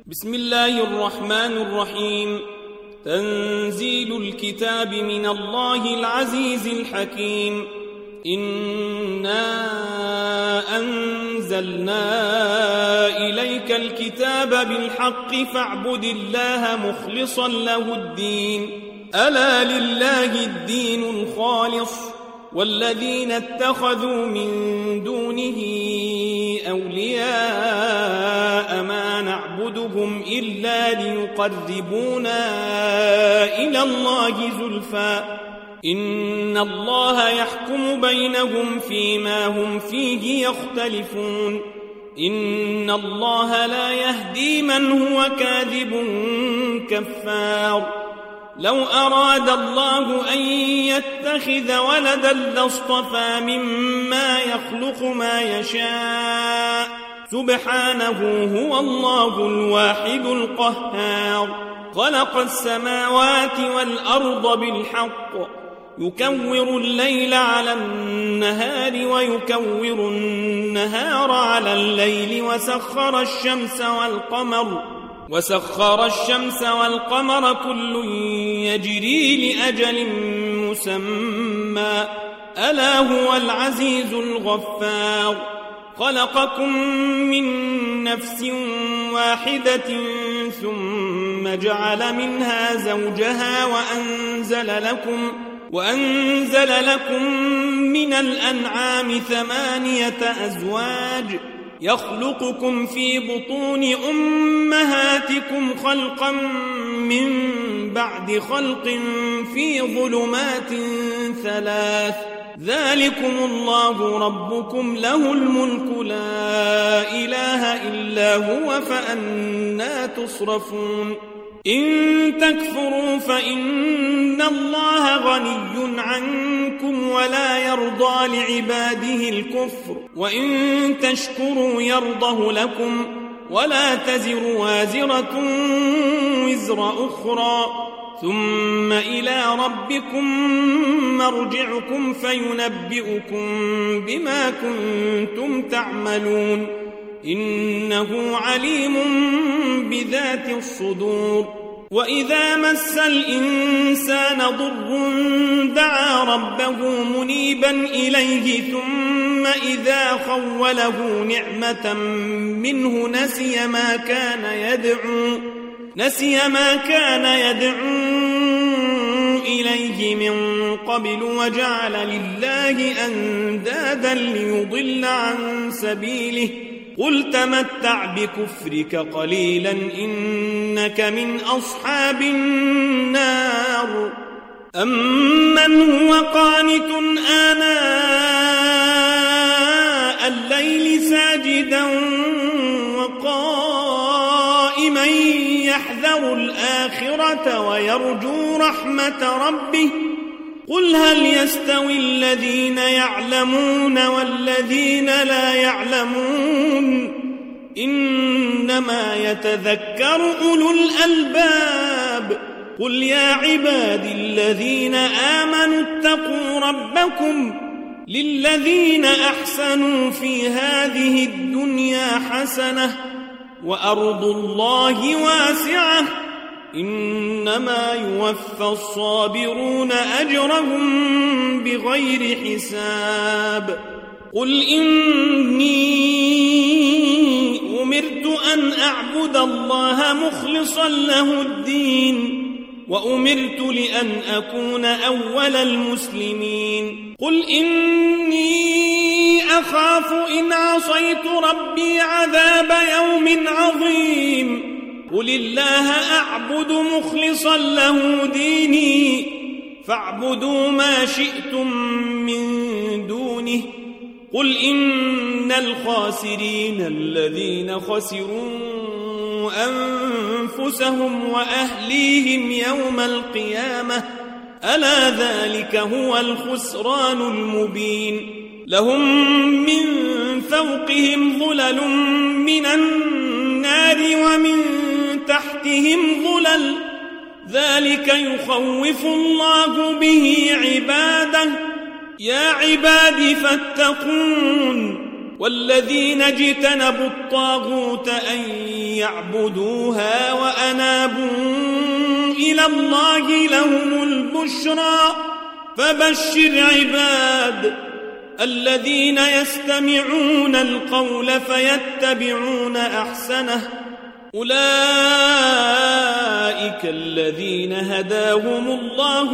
بسم الله الرحمن الرحيم. تنزيل الكتاب من الله العزيز الحكيم. إنا أنزلنا إليك الكتاب بالحق فاعبد الله مخلصا له الدين. ألا لله الدين الخالص والذين اتخذوا من دونه أولياء ما نعبدهم إلا ليقربونا إلى الله زلفى إن الله يحكم بينهم فيما هم فيه يختلفون. إن الله لا يهدي من هو كاذب كفار. لو أراد الله أن يتخذ ولدا لاصطفى مما يخلق ما يشاء سبحانه هو الله الواحد القهار. خلق السماوات والأرض بالحق يكور الليل على النهار ويكور النهار على الليل وسخر الشمس والقمر كل يجري لأجل مسمى ألا هو العزيز الغفار. خلقكم من نفس واحدة ثم جعل منها زوجها وأنزل لكم من الأنعام 8 أزواج يخلقكم في بطون أمهاتكم خلقا من بعد خلق في ظلمات 3 ذلكم الله ربكم له الملك لا إله إلا هو فأنى تصرفون. إن تكفروا فإن الله غني عنكم ولا يرضى لعباده الكفر وإن تشكروا يرضه لكم ولا تزر وازرة وزر أخرى ثم إلى ربكم مرجعكم فينبئكم بما كنتم تعملون إنه عليم بذات الصدور. وإذا مس الإنسان ضر دعا ربه منيبا إليه ثم إذا خوله نعمة منه نسي ما كان يدعو إليه من قبل وجعل لله أندادا ليضل عن سبيله قل تمتع بكفرك قليلا إنك من أصحاب النار. أمن هو قانت آناء الليل ساجدا وقائما يحذر الآخرة ويرجو رحمة ربه قل هل يستوي الذين يعلمون والذين لا يعلمون إنما يتذكر أولو الألباب. قل يا عبادي الذين آمنوا اتقوا ربكم للذين أحسنوا في هذه الدنيا حسنة وأرض الله واسعة إنما يوفى الصابرون أجرهم بغير حساب. قل إني أمرت أن أعبد الله مخلصا له الدين وأمرت لأن أكون أول المسلمين. قل إني أخاف إن عصيت ربي عذاب يوم عظيم. قل الله أعبد مخلصا له ديني فاعبدوا ما شئتم من دونه. قل إن الخاسرين الذين خسروا أنفسهم وأهليهم يوم القيامة ألا ذلك هو الخسران المبين. لهم من فوقهم ظلل من النار ومن تحتهم ظلل ذلك يخوف الله به عباده. يا عباد فاتقون والذين اجتنبوا الطاغوت أن يعبدوها وأنابوا إلى الله لهم البشرى فبشر عباد الذين يستمعون القول فيتبعون أحسنه أولئك الذين هداهم الله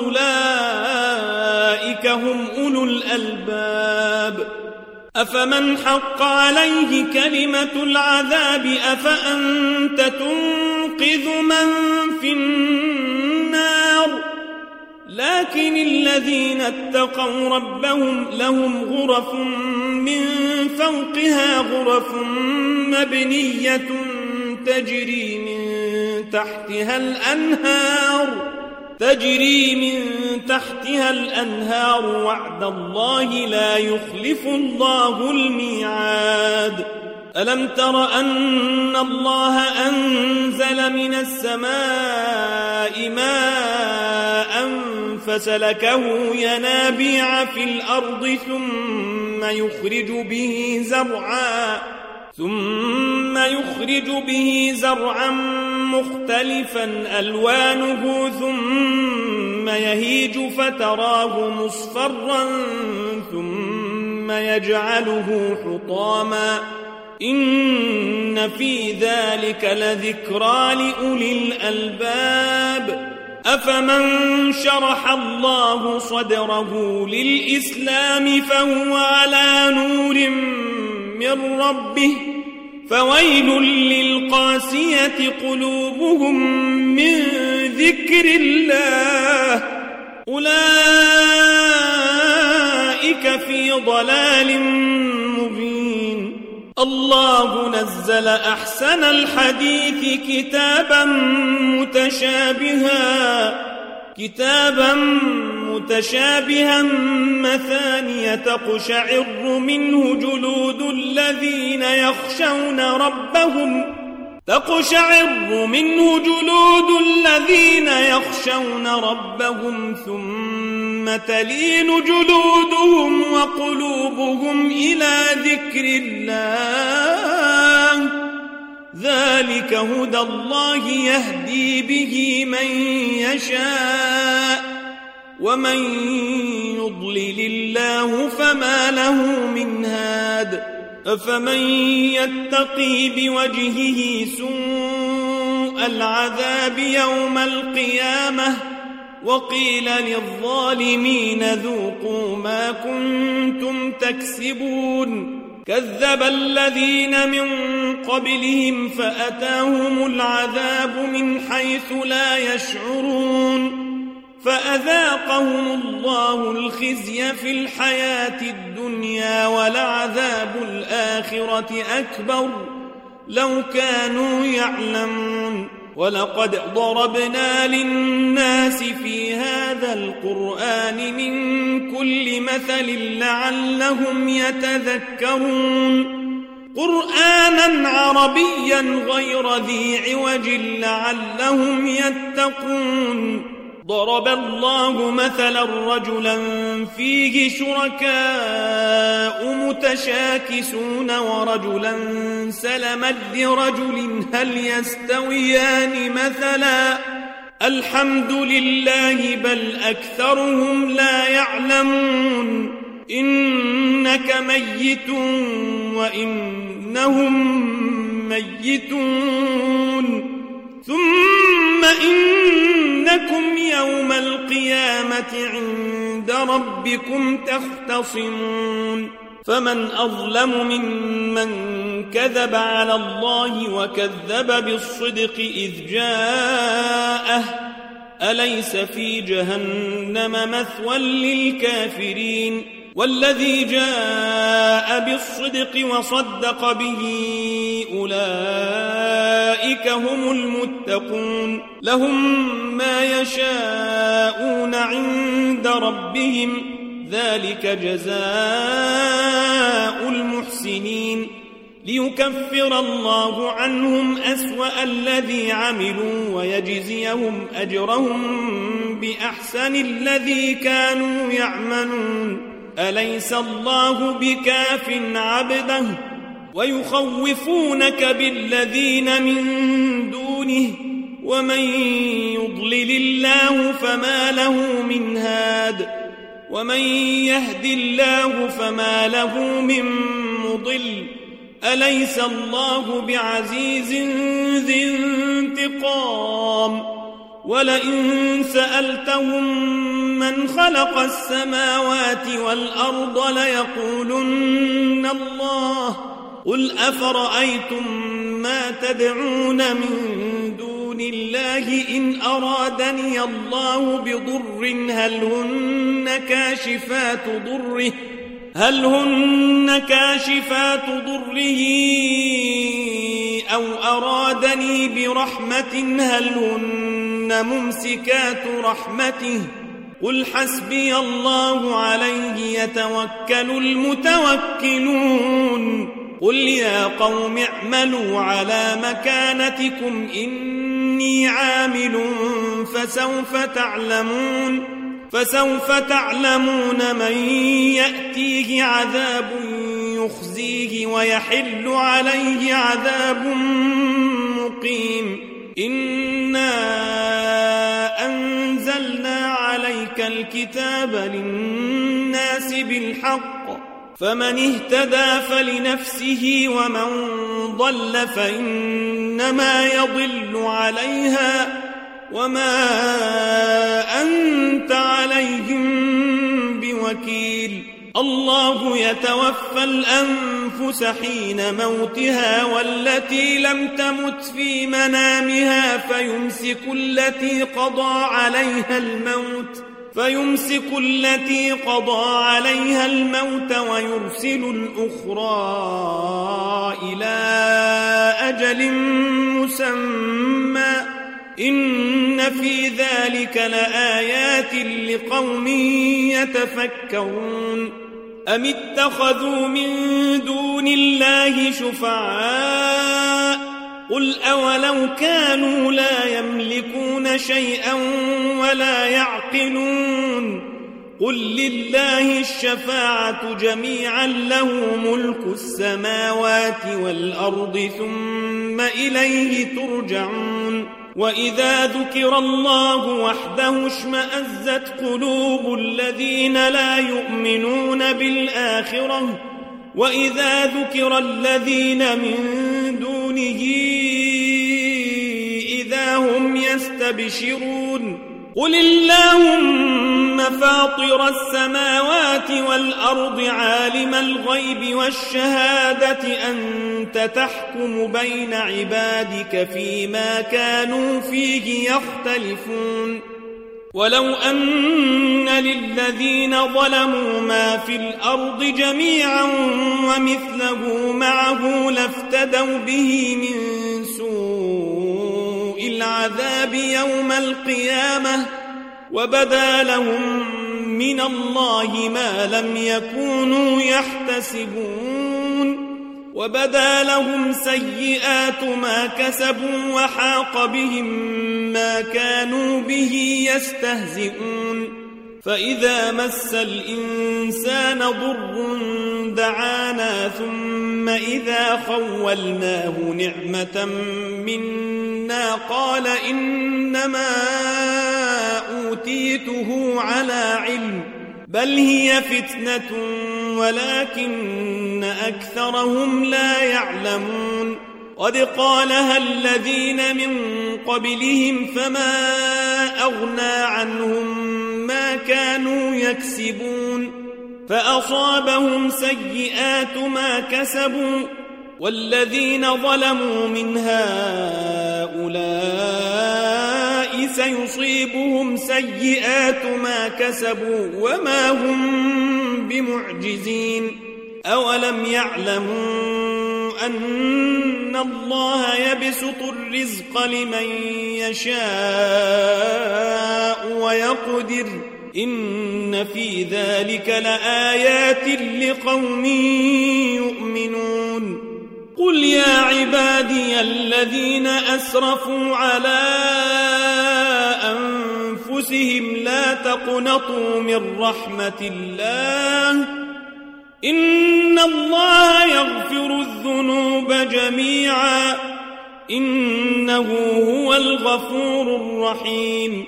وأولئك هم أولو الألباب أفمن حق عليه كلمة العذاب أفأنت تنقذ من في النار لكن الذين اتقوا ربهم لهم غرف من فوقها غرف مبنية تجري من تحتها الأنهار وعد الله لا يخلف الله الميعاد ألم تر أن الله أنزل من السماء ماء فسلكه ينابيع في الأرض ثم يخرج به زرعا مختلفا ألوانه ثم يهيج فتراه مصفرا ثم يجعله حطاما إن في ذلك لذكرى لأولي الألباب أفمن شرح الله صدره للإسلام فهو على نور من ربه فويل للقاسية قلوبهم من ذكر الله أولئك في ضلال مبين الله نزل أحسن الحديث كتابا متشابها مثانية تقشعر منه جلود الذين يخشون ربهم ثم تلين جلودهم وقلوبهم إلى ذكر الله ذلك هدى الله يهدي به من يشاء ومن يضلل الله فما له من هاد أفمن يتقي بوجهه سوء العذاب يوم القيامة وقيل للظالمين ذوقوا ما كنتم تكسبون كذب الذين من قبلهم فأتاهم العذاب من حيث لا يشعرون فأذاقهم الله الخزي في الحياة الدنيا ولعذاب الآخرة أكبر لو كانوا يعلمون ولقد ضربنا للناس في هذا القرآن من كل مثل لعلهم يتذكرون قرآنا عربيا غير ذي عوج لعلهم يتقون ضرب الله مثلا رجلا فيه شركاء متشاكسون ورجلا سلما لرجل هل يستويان مثلا الحمد لله بل أكثرهم لا يعلمون إنك ميت وإنهم ميتون ثم إنكم يوم القيامة عند ربكم تختصمون فمن أظلم ممن كذب على الله وكذب بالصدق إذ جاءه أليس في جهنم مثوى للكافرين والذي جاء بالصدق وصدق به أولئك هم المتقون لهم ما يشاءون عند ربهم ذلك جزاء المحسنين ليكفر الله عنهم أسوأ الذي عملوا ويجزيهم أجرهم بأحسن الذي كانوا يعملون أليس الله بكاف عبده ويخوفونك بالذين من دونه ومن يضلل الله فما له من هاد ومن يهد الله فما له من مضل أليس الله بعزيز ذي انتقام ولئن سألتهم من خلق السماوات والأرض ليقولن الله قل أفرأيتم ما تدعون من دون الله إن أرادني الله بضر هل هن كاشفات ضره أو أرادني برحمة هل هن ممسكات رحمته قل حسبي الله عليه يتوكل المتوكلون قل يا قوم اعملوا على مكانتكم إني عامل فسوف تعلمون من يأتيه عذاب يخزيه ويحل عليه عذاب مقيم إنا أنزلنا عليك الكتاب للناس بالحق فمن اهتدى فلنفسه ومن ضل فإنما يضل عليها وما أنت عليهم بوكيل الله يتوفى الأنفس حين موتها والتي لم تمت في منامها فيمسك التي قضى عليها الموت ويرسل الأخرى إلى أجل مسمى إن في ذلك لآيات لقوم يتفكرون أم اتخذوا من دون الله شفعاء قل أولو كانوا لا يملكون شيئا ولا يعقلون قل لله الشفاعة جميعا له ملك السماوات والأرض ثم إليه ترجعون وإذا ذكر الله وحده اشمأزت قلوب الذين لا يؤمنون بالآخرة وإذا ذكر الذين من دونه إذا هم يستبشرون قل اللهم فاطر السماوات والأرض عالم الغيب والشهادة أنت تحكم بين عبادك فيما كانوا فيه يختلفون ولو أن للذين ظلموا ما في الأرض جميعا ومثله معه لافتدوا به من سوء العذاب يوم القيامة وبدا لهم من الله ما لم يكونوا يحتسبون وبدا لهم سيئات ما كسبوا وحاق بهم ما كانوا به يستهزئون فإذا مس الإنسان ضر دعانا ثم إذا خولناه نعمة منا قال إنما أوتيته على علم بل هي فتنة ولكن أكثرهم لا يعلمون قد قالها الذين من قبلهم فما أغنى عنهم ما كانوا يكسبون فأصابهم سيئات ما كسبوا والذين ظلموا من هؤلاء سيصيبهم سيئات ما كسبوا وما هم بمعجزين أولم يعلموا أن الله يبسط الرزق لمن يشاء ويقدر إن في ذلك لآيات لقوم يؤمنون قل يا عبادي الذين أسرفوا على أنفسهم أنفسهم لا تقنطوا من رحمة الله إن الله يغفر الذنوب جميعا إنه هو الغفور الرحيم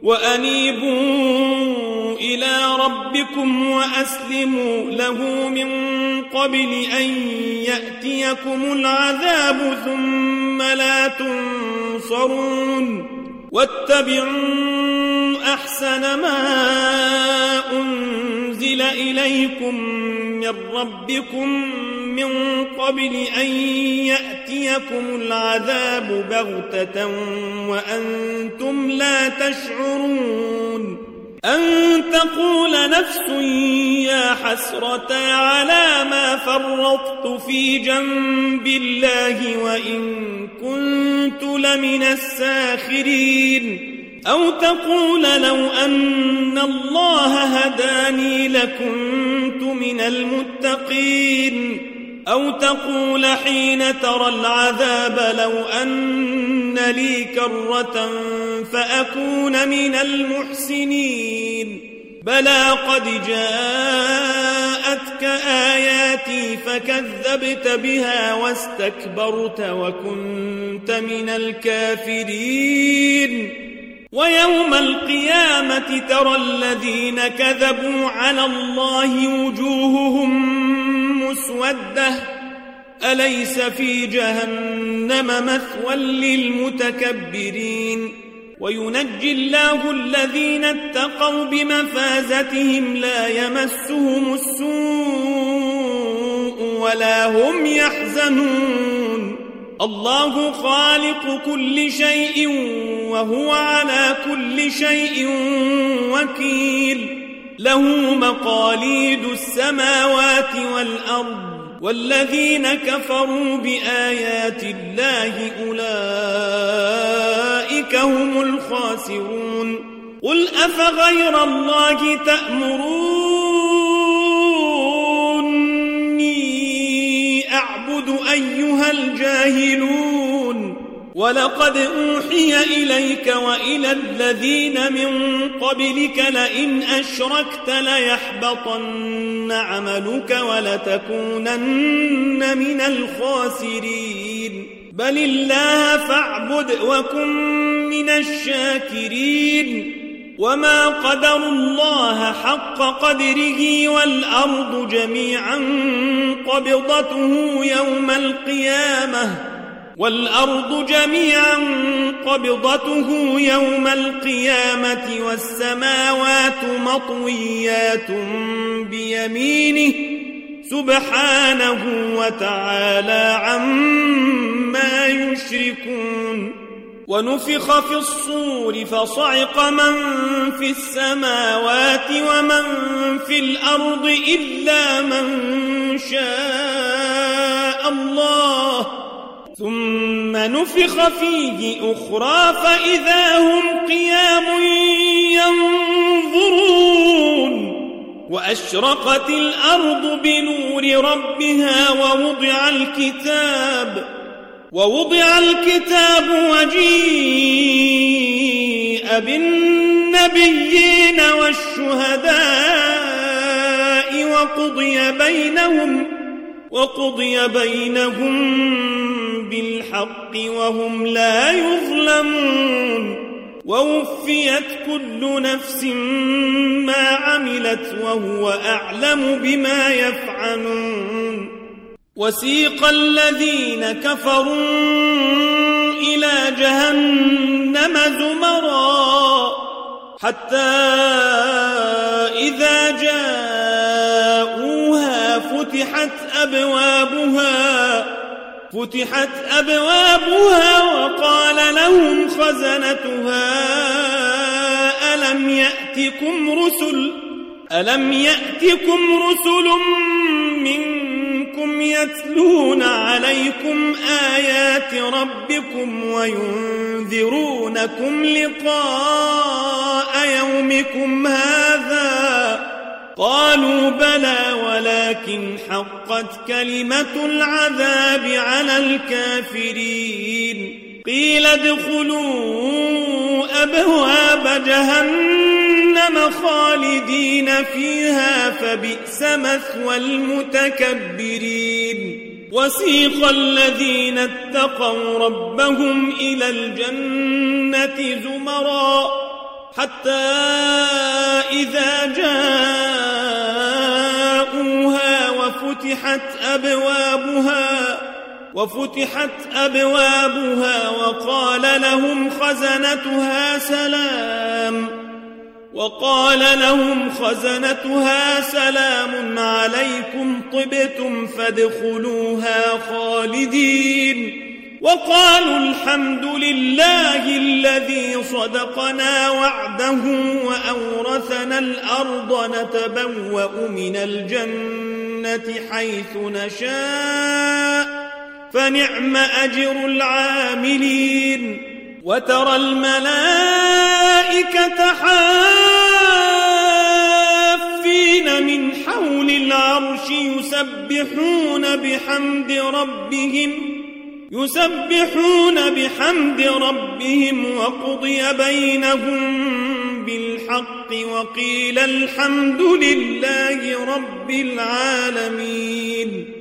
وأنيبوا إلى ربكم وأسلموا له من قبل أن يأتيكم العذاب ثم لا تنصرون واتبعوا أحسن ما أنزل إليكم من ربكم من قبل أن يأتيكم العذاب بغتة وأنتم لا تشعرون أن تقول نفس يا حسرة على ما فرطت في جنب الله وإن كنت لمن الساخرين أو تقول لو أن الله هداني لكنت من المتقين أو تقول حين ترى العذاب لو أن لي كرة فأكون من المحسنين بلى قد جاءتك آياتي فكذبت بها واستكبرت وكنت من الكافرين ويوم القيامة ترى الذين كذبوا على الله وجوههم مسودة أليس في جهنم مثوى للمتكبرين وينجي الله الذين اتقوا بمفازتهم لا يمسهم السوء ولا هم يحزنون الله خالق كل شيء وهو على كل شيء وكيل له مقاليد السماوات والأرض والذين كفروا بآيات الله أولئك هم الخاسرون قل أفغير الله تأمروني أعبد أيها الجاهلون ولقد أوحي إليك وإلى الذين من قبلك لئن أشركت ليحبطن عملك ولتكونن من الخاسرين بل الله فاعبد وكن من الشاكرين وما قدروا الله حق قدره والأرض جميعا قبضته يوم القيامة والسماوات مطويات بيمينه سبحانه وتعالى عما يشركون ونفخ في الصور فصعق من في السماوات ومن في الأرض إلا من شاء الله ثم نفخ فيه أخرى فإذا هم قيام ينظرون وأشرقت الأرض بنور ربها ووضع الكتاب وجيء بالنبيين والشهداء وقضي بينهم بالحق وهم لا يظلمون ووفيت كل نفس ما عملت وهو أعلم بما يفعلون وسيق الذين كفروا إلى جهنم زمرا حتى إذا جاءوها فتحت أبوابها وقال لهم خزنتها ألم يأتكم رسل منكم يتلون عليكم آيات ربكم وينذرونكم لقاء يومكم هذا قالوا بلى ولكن حقت كلمة العذاب على الكافرين قيل ادخلوا أبواب جهنم خالدين فيها فبئس مثوى المتكبرين وسيق الذين اتقوا ربهم إلى الجنة زمرا حتى إذا جاءوها وفتحت أبوابها وقال لهم خزنتها سلام عليكم طبتم فادخلوها خالدين وقالوا الحمد لله الذي صدقنا وعده وأورثنا الأرض نتبوأ من الجنة حيث نشاء فنعم أجر العاملين وترى الملائكة حافين من حول العرش يسبحون بحمد ربهم وقضي بينهم بالحق وقيل الحمد لله رب العالمين